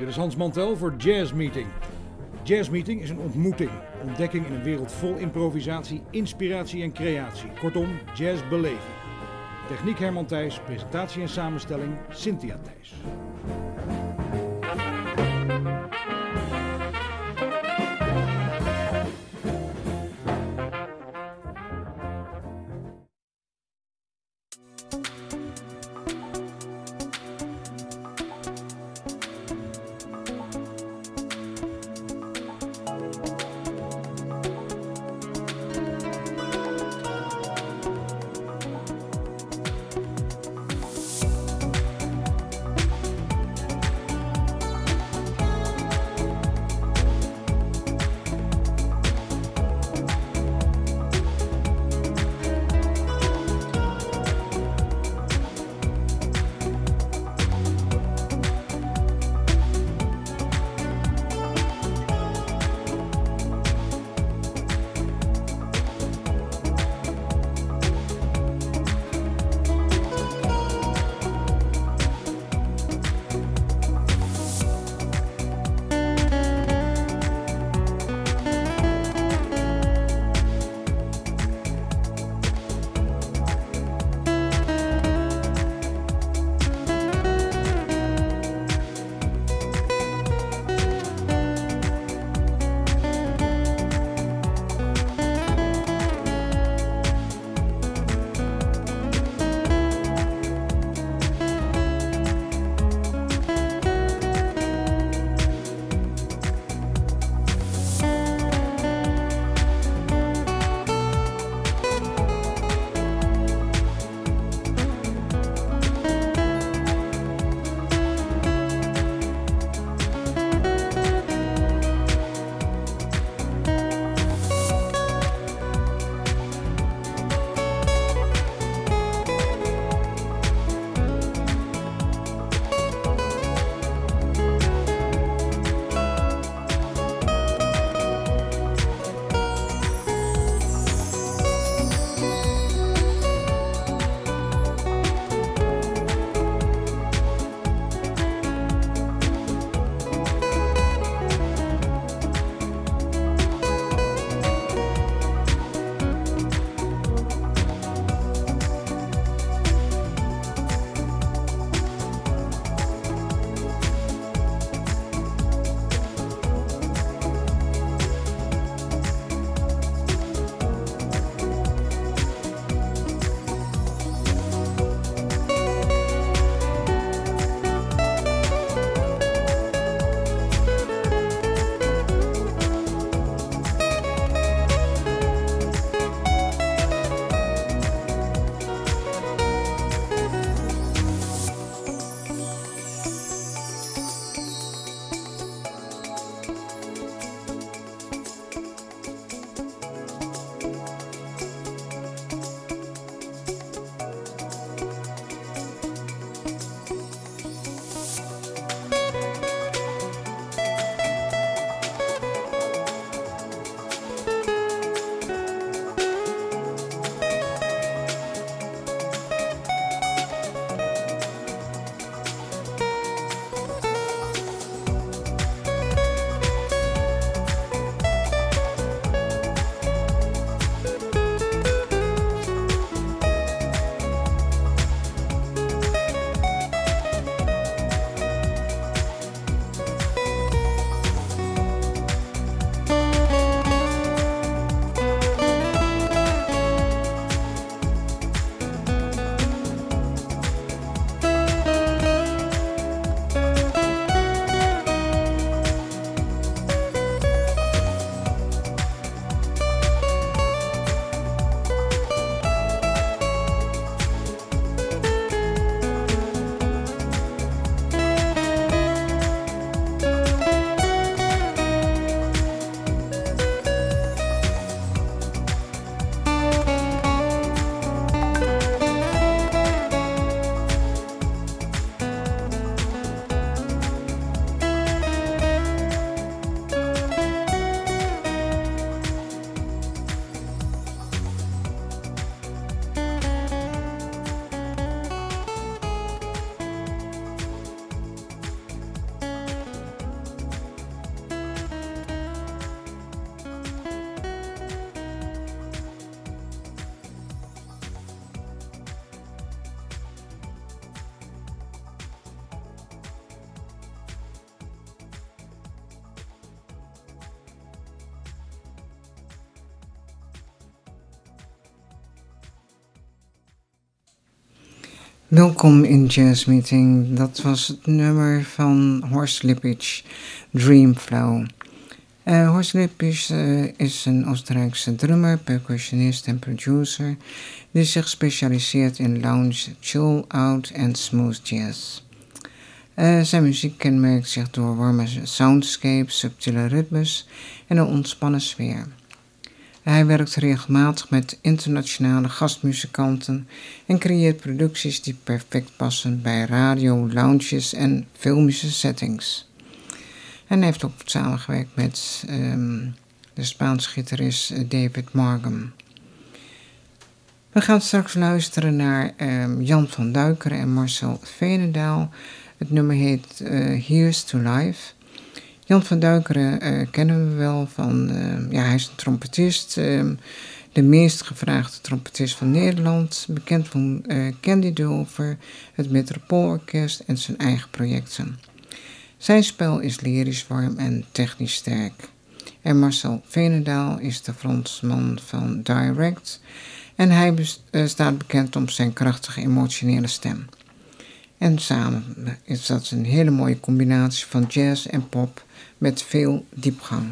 is Hans Mantel voor Jazz Meeting. Jazz Meeting is een ontmoeting, ontdekking in een wereld vol improvisatie, inspiratie en creatie. Kortom, jazz beleven. Techniek Herman Thijs, presentatie en samenstelling Cynthia Thijs. Welkom in Jazz Meeting. Dat was het nummer van Horst Lippich, Dream Flow. Horst Lippich is een Oostenrijkse drummer, percussionist en producer die zich specialiseert in lounge, chill-out en smooth jazz. Zijn muziek kenmerkt zich door warme soundscapes, subtiele ritmes en een ontspannen sfeer. Hij werkt regelmatig met internationale gastmuzikanten en creëert producties die perfect passen bij radio, lounges en filmische settings. En hij heeft ook samengewerkt met de Spaanse gitarist David Margam. We gaan straks luisteren naar Jan van Duikeren en Marcel Veenendaal. Het nummer heet Here's to Life. Jan van Duikeren kennen we wel van, hij is een trompetist, de meest gevraagde trompetist van Nederland, bekend van Candy Dulfer, het Metropoolorkest en zijn eigen projecten. Zijn spel is lyrisch warm en technisch sterk. En Marcel Veenendaal is de frontman van Direct en hij staat bekend om zijn krachtige emotionele stem. En samen is dat een hele mooie combinatie van jazz en pop met veel diepgang.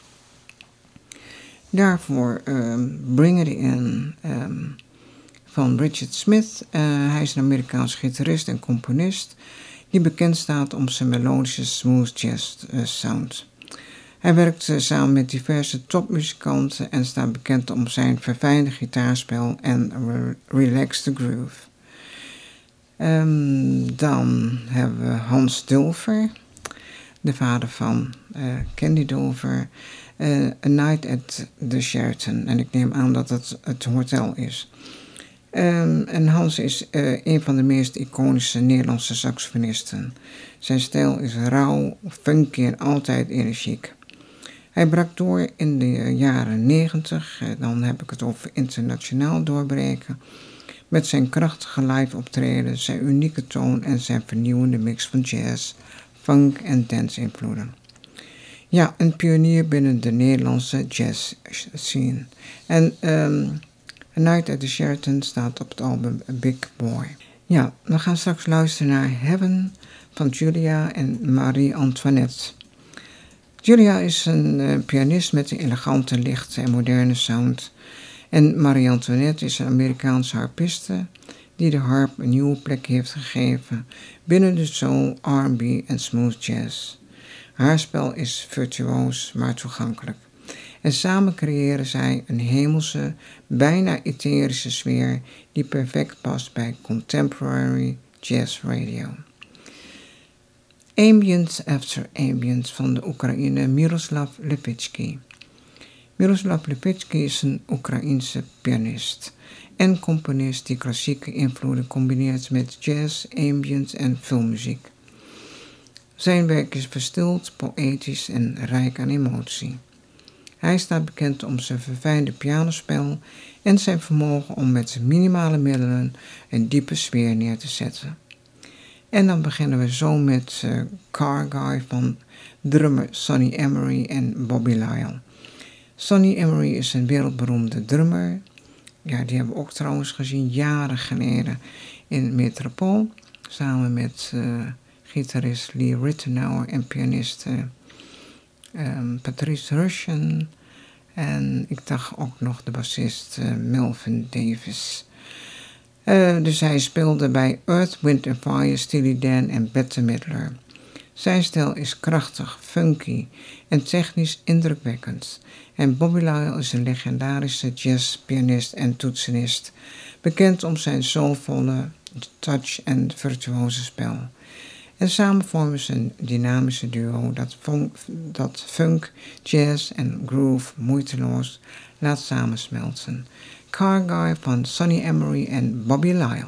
Daarvoor Bring It In van Richard Smith. Hij is een Amerikaans gitarist en componist die bekend staat om zijn melodische smooth jazz sound. Hij werkt samen met diverse topmuzikanten en staat bekend om zijn verfijnde gitaarspel en Relax the Groove. Dan hebben we Hans Dulfer, de vader van Candy Dulfer, A Night at the Sheraton. En ik neem aan dat het hotel is. En Hans is een van de meest iconische Nederlandse saxofonisten. Zijn stijl is rauw, funky en altijd energiek. Hij brak door in de jaren 90, dan heb ik het over internationaal doorbreken, met zijn krachtige live optreden, zijn unieke toon en zijn vernieuwende mix van jazz, funk en dance invloeden. Ja, een pionier binnen de Nederlandse jazz scene. En A Night at the Sheraton staat op het album Big Boy. Ja, we gaan straks luisteren naar Heaven van Julia en Marie-Antoinette. Julia is een pianist met een elegante, lichte en moderne sound. En Marie-Antoinette is een Amerikaanse harpiste die de harp een nieuwe plek heeft gegeven binnen de soul, R&B en smooth jazz. Haar spel is virtuoos, maar toegankelijk. En samen creëren zij een hemelse, bijna etherische sfeer die perfect past bij contemporary jazz radio. Ambient After Ambient van de Oekraïne Miroslav Lipitsky. Miroslav Lipitsky is een Oekraïense pianist en componist die klassieke invloeden combineert met jazz, ambient en filmmuziek. Zijn werk is verstild, poëtisch en rijk aan emotie. Hij staat bekend om zijn verfijnde pianospel en zijn vermogen om met minimale middelen een diepe sfeer neer te zetten. En dan beginnen we zo met Car Guy van drummer Sonny Emery en Bobby Lyle. Sonny Emery is een wereldberoemde drummer. Ja, die hebben we ook trouwens gezien jaren geleden in Metropool. Samen met gitarist Lee Rittenauer en pianist Patrice Rushen. En ik dacht ook nog de bassist Melvin Davis. Dus hij speelde bij Earth, Wind & Fire, Steely Dan en Bette Midler. Zijn stijl is krachtig, funky en technisch indrukwekkend. En Bobby Lyle is een legendarische jazzpianist en toetsenist, bekend om zijn soulvolle touch en virtuose spel. En samen vormen ze een dynamische duo dat funk, jazz en groove moeiteloos laat samensmelten. Car Guy van Sonny Emery en Bobby Lyle.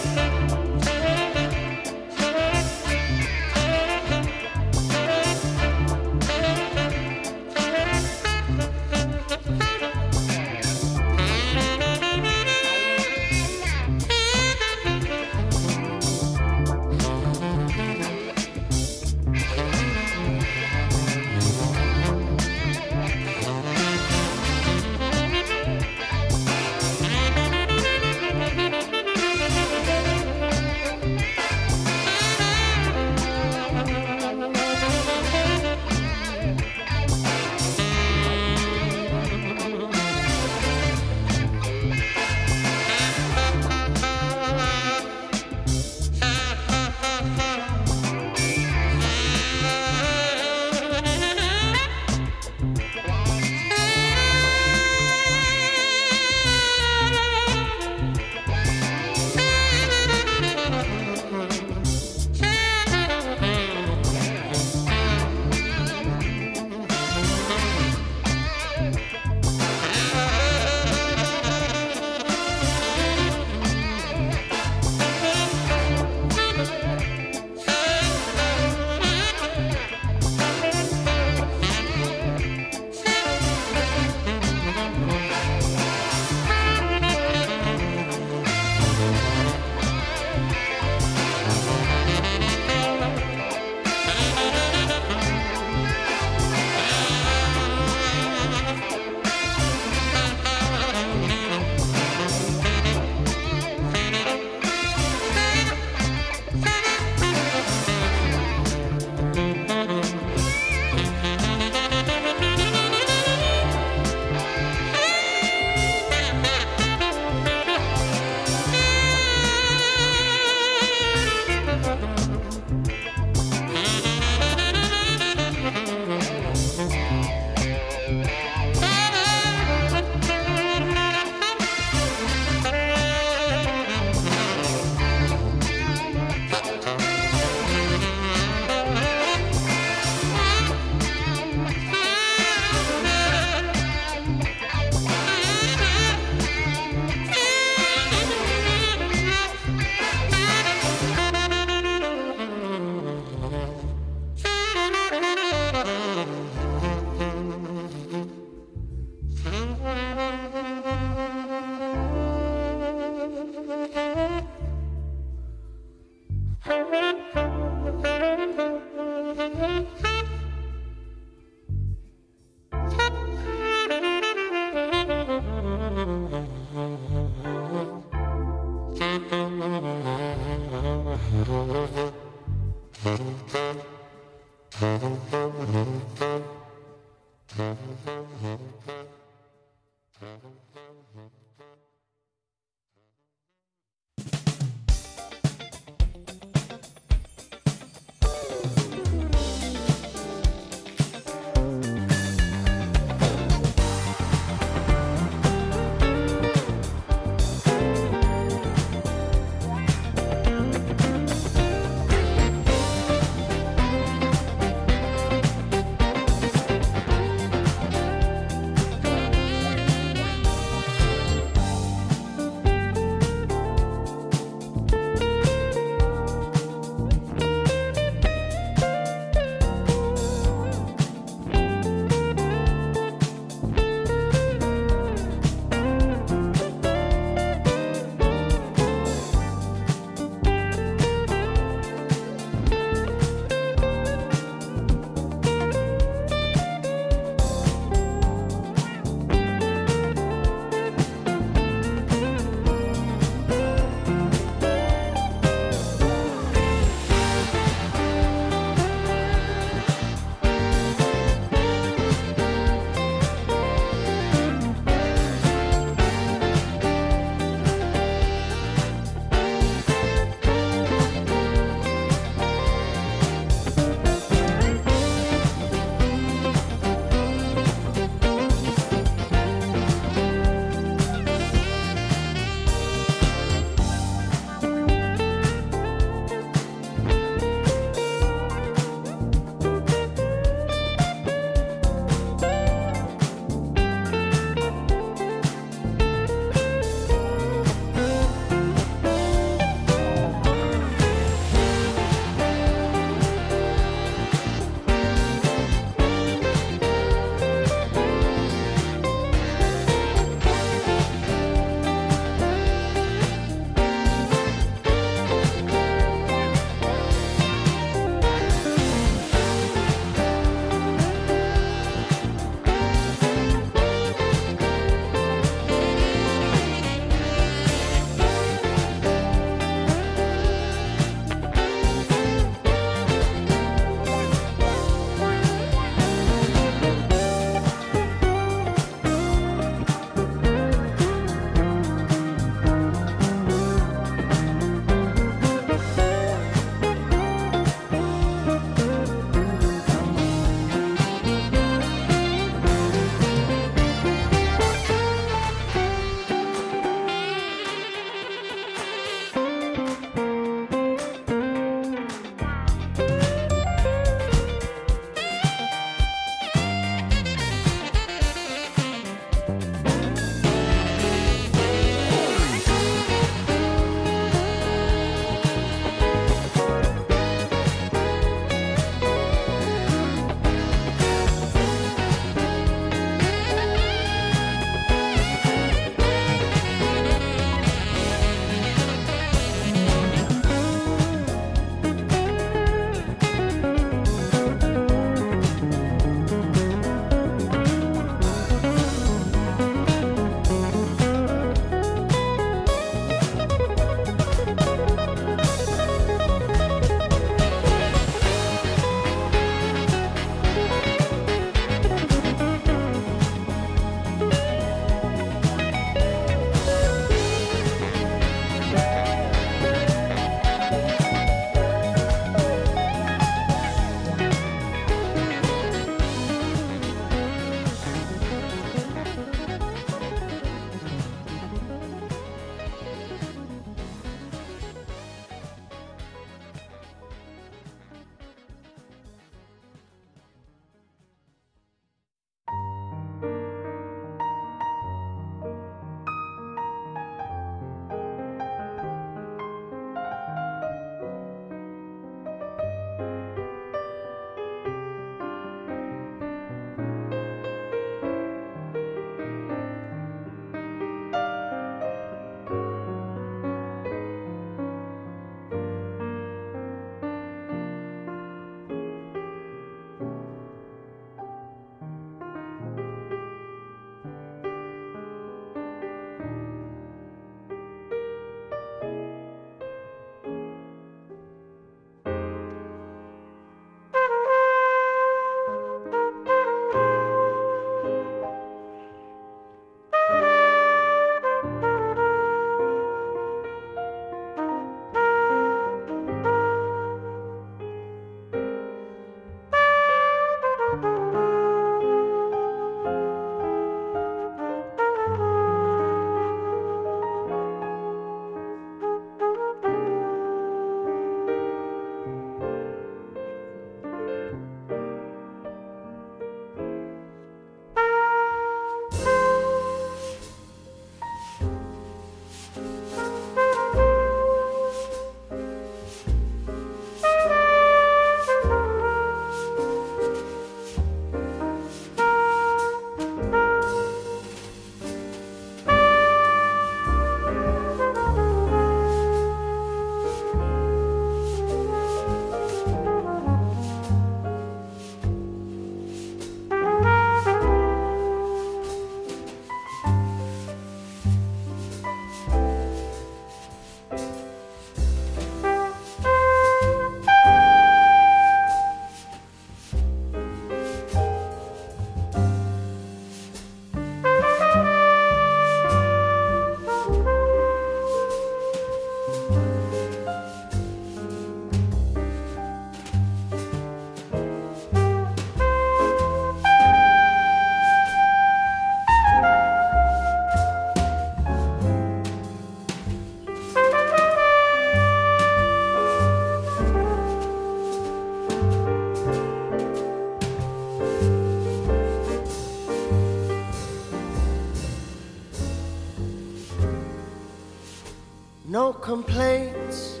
complaints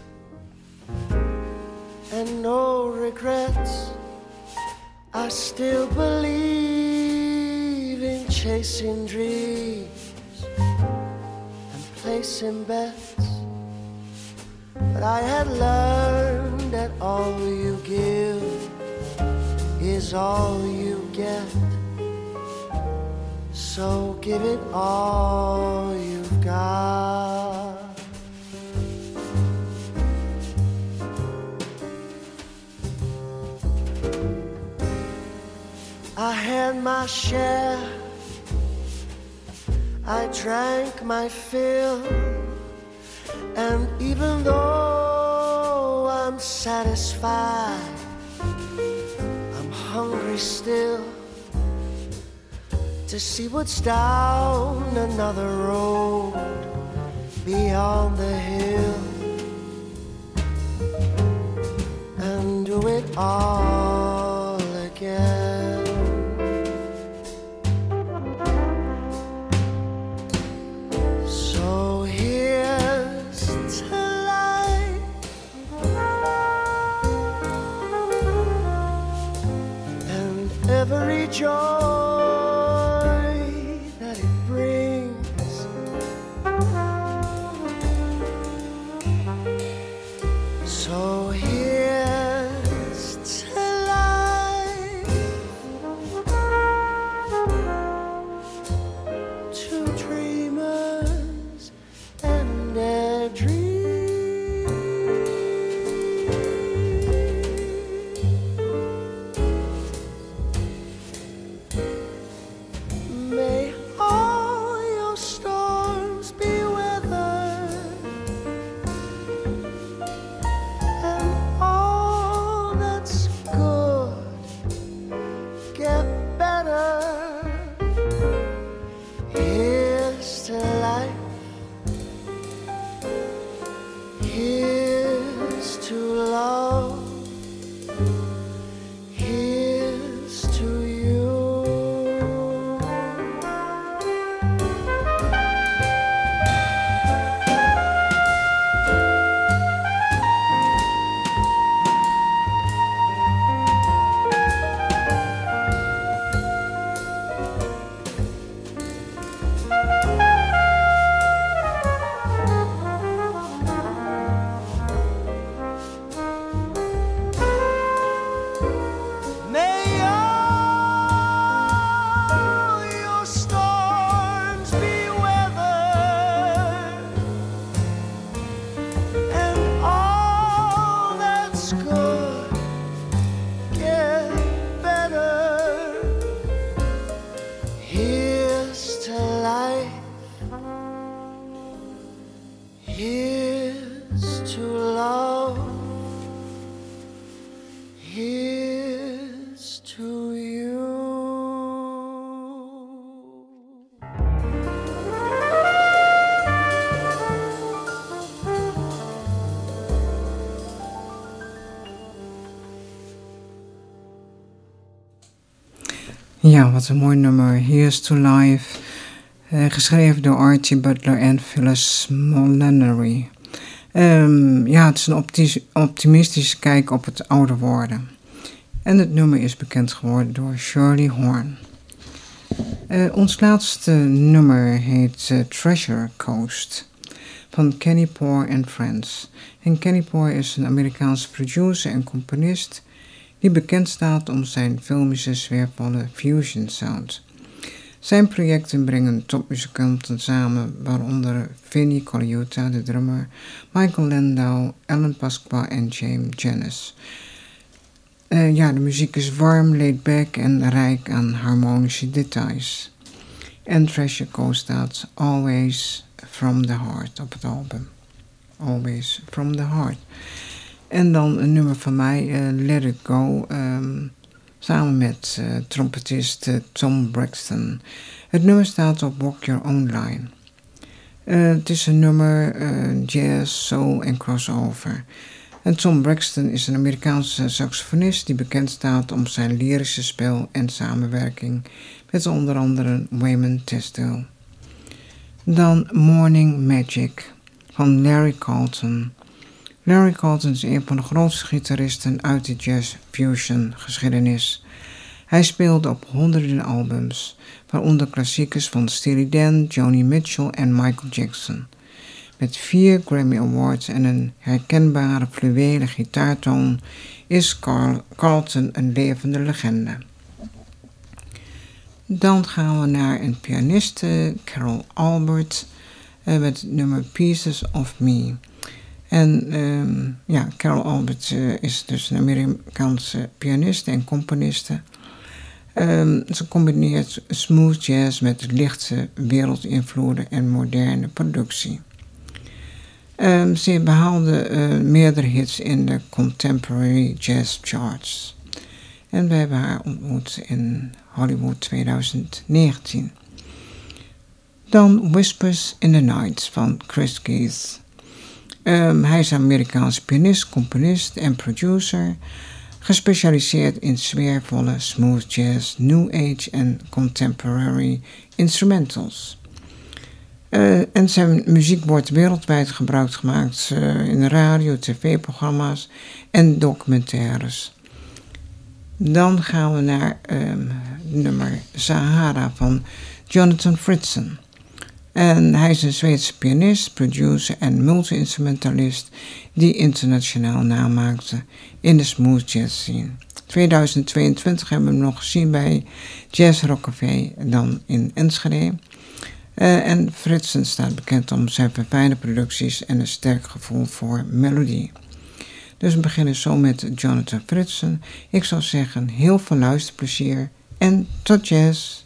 and no regrets. I still believe in chasing dreams and placing bets. But I had learned that all you give is all you get. So give it all you've got. I had my share, I drank my fill, and even though I'm satisfied, I'm hungry still to see what's down another road beyond the hill, and do it all again. So here's to life and every joy that it brings. So here's to life, to dreamers and their dreams. May all your storms be weathered, and all that's good get better. Here's to life, here's to love, here's to you. May all your storms be weathered, and all that's good get better. Here's to life, here's to love, here's to you. Ja, wat een mooi nummer. Here's to Life. Geschreven door Archie Butler en Phyllis Molinari. Ja, het is een optimistische kijk op het ouder worden. En het nummer is bekend geworden door Shirley Horn. Ons laatste nummer heet Treasure Coast van Kenny Poor and Friends. En Kenny Poor is een Amerikaanse producer en componist die bekend staat om zijn filmische sfeervolle fusion sound. Zijn projecten brengen topmuzikanten samen, waaronder Vinnie Colaiuta, de drummer, Michael Landau, Alan Pasqua en James Janis. Ja, de muziek is warm, laid back en rijk aan harmonische details. En Treasure Coast staat Always From The Heart op het album. Always From The Heart. En dan een nummer van mij, Let It Go, samen met trompetist Tom Braxton. Het nummer staat op Walk Your Own Line. Het is een nummer jazz, soul en crossover. En Tom Braxton is een Amerikaanse saxofonist die bekend staat om zijn lyrische spel en samenwerking met onder andere Wayman Tisdale. Dan Morning Magic van Larry Carlton. Larry Carlton is een van de grootste gitaristen uit de jazz-fusion geschiedenis. Hij speelde op honderden albums, waaronder klassiekers van Steely Dan, Joni Mitchell en Michael Jackson. Met 4 Grammy Awards en een herkenbare fluwelen gitaartoon is Carlton een levende legende. Dan gaan we naar een pianiste, Carol Albert, met het nummer Pieces of Me. En Carol Albert is dus een Amerikaanse pianiste en componiste. Ze combineert smooth jazz met lichte wereldinvloeden en moderne productie. Ze behaalde meerdere hits in de Contemporary Jazz Charts. En we hebben haar ontmoet in Hollywood 2019. Dan Whispers in the Night van Chris Keith. Hij is een Amerikaanse pianist, componist en producer, gespecialiseerd in sfeervolle smooth jazz, new age en contemporary instrumentals. En zijn muziek wordt wereldwijd gebruik gemaakt in radio, tv-programma's en documentaires. Dan gaan we naar nummer Sahara van Jonathan Fritson. En hij is een Zweedse pianist, producer en multi-instrumentalist die internationaal naam maakte in de smooth jazz scene. 2022 hebben we hem nog gezien bij Jazz Rock Café, dan in Enschede. En Fritson staat bekend om zijn verfijnde producties en een sterk gevoel voor melodie. Dus we beginnen zo met Jonathan Fritson. Ik zou zeggen, heel veel luisterplezier en tot jazz!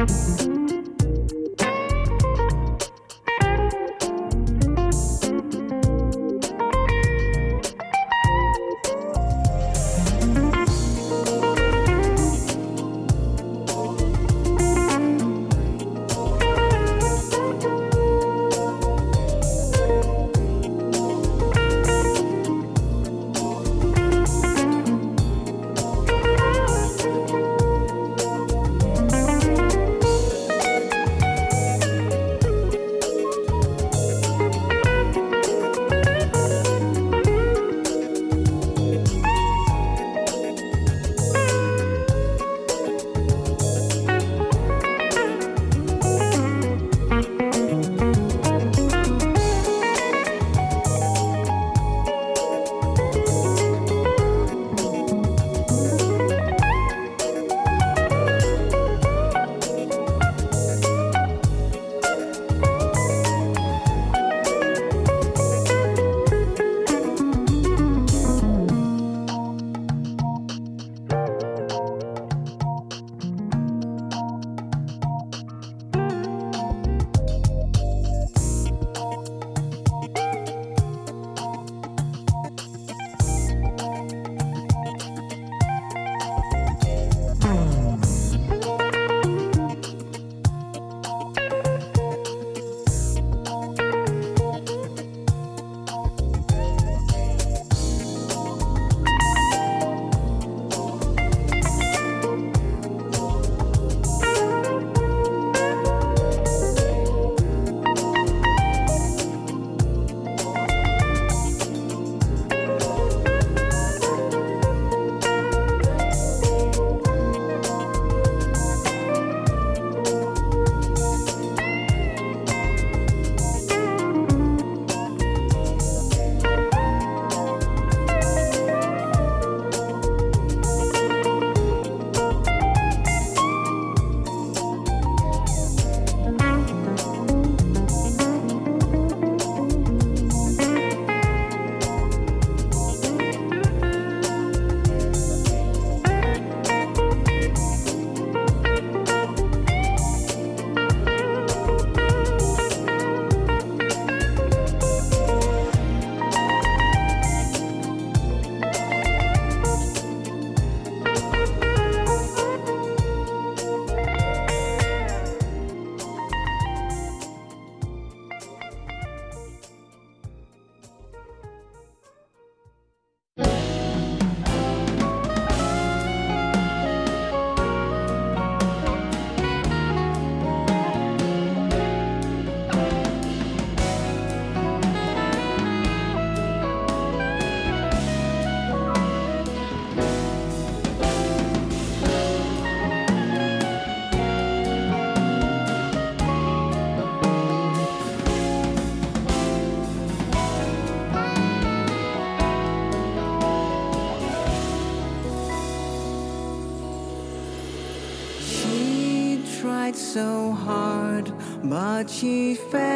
So hard, but she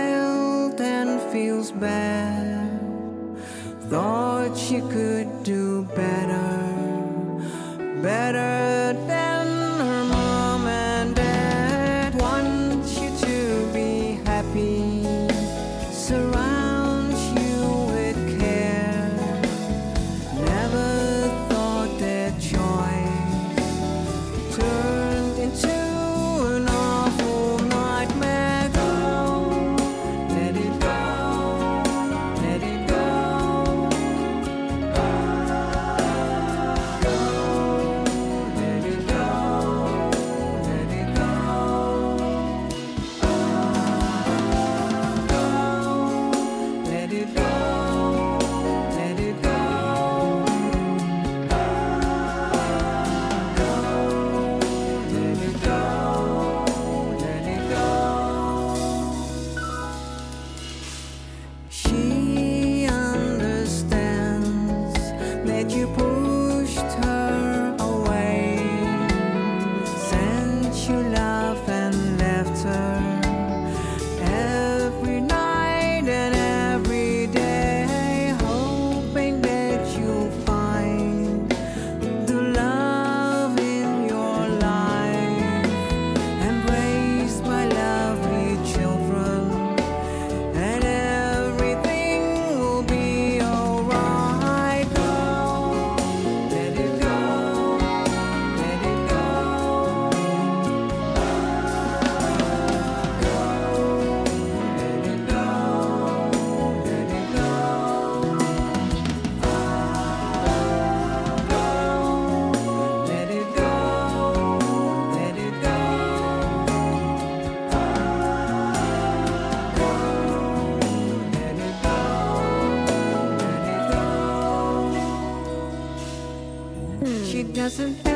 felt and feels bad. Thought she could do better than her mom and dad. Want you to be happy, surround you with care. Never thought that choice turned into Let it go. doesn't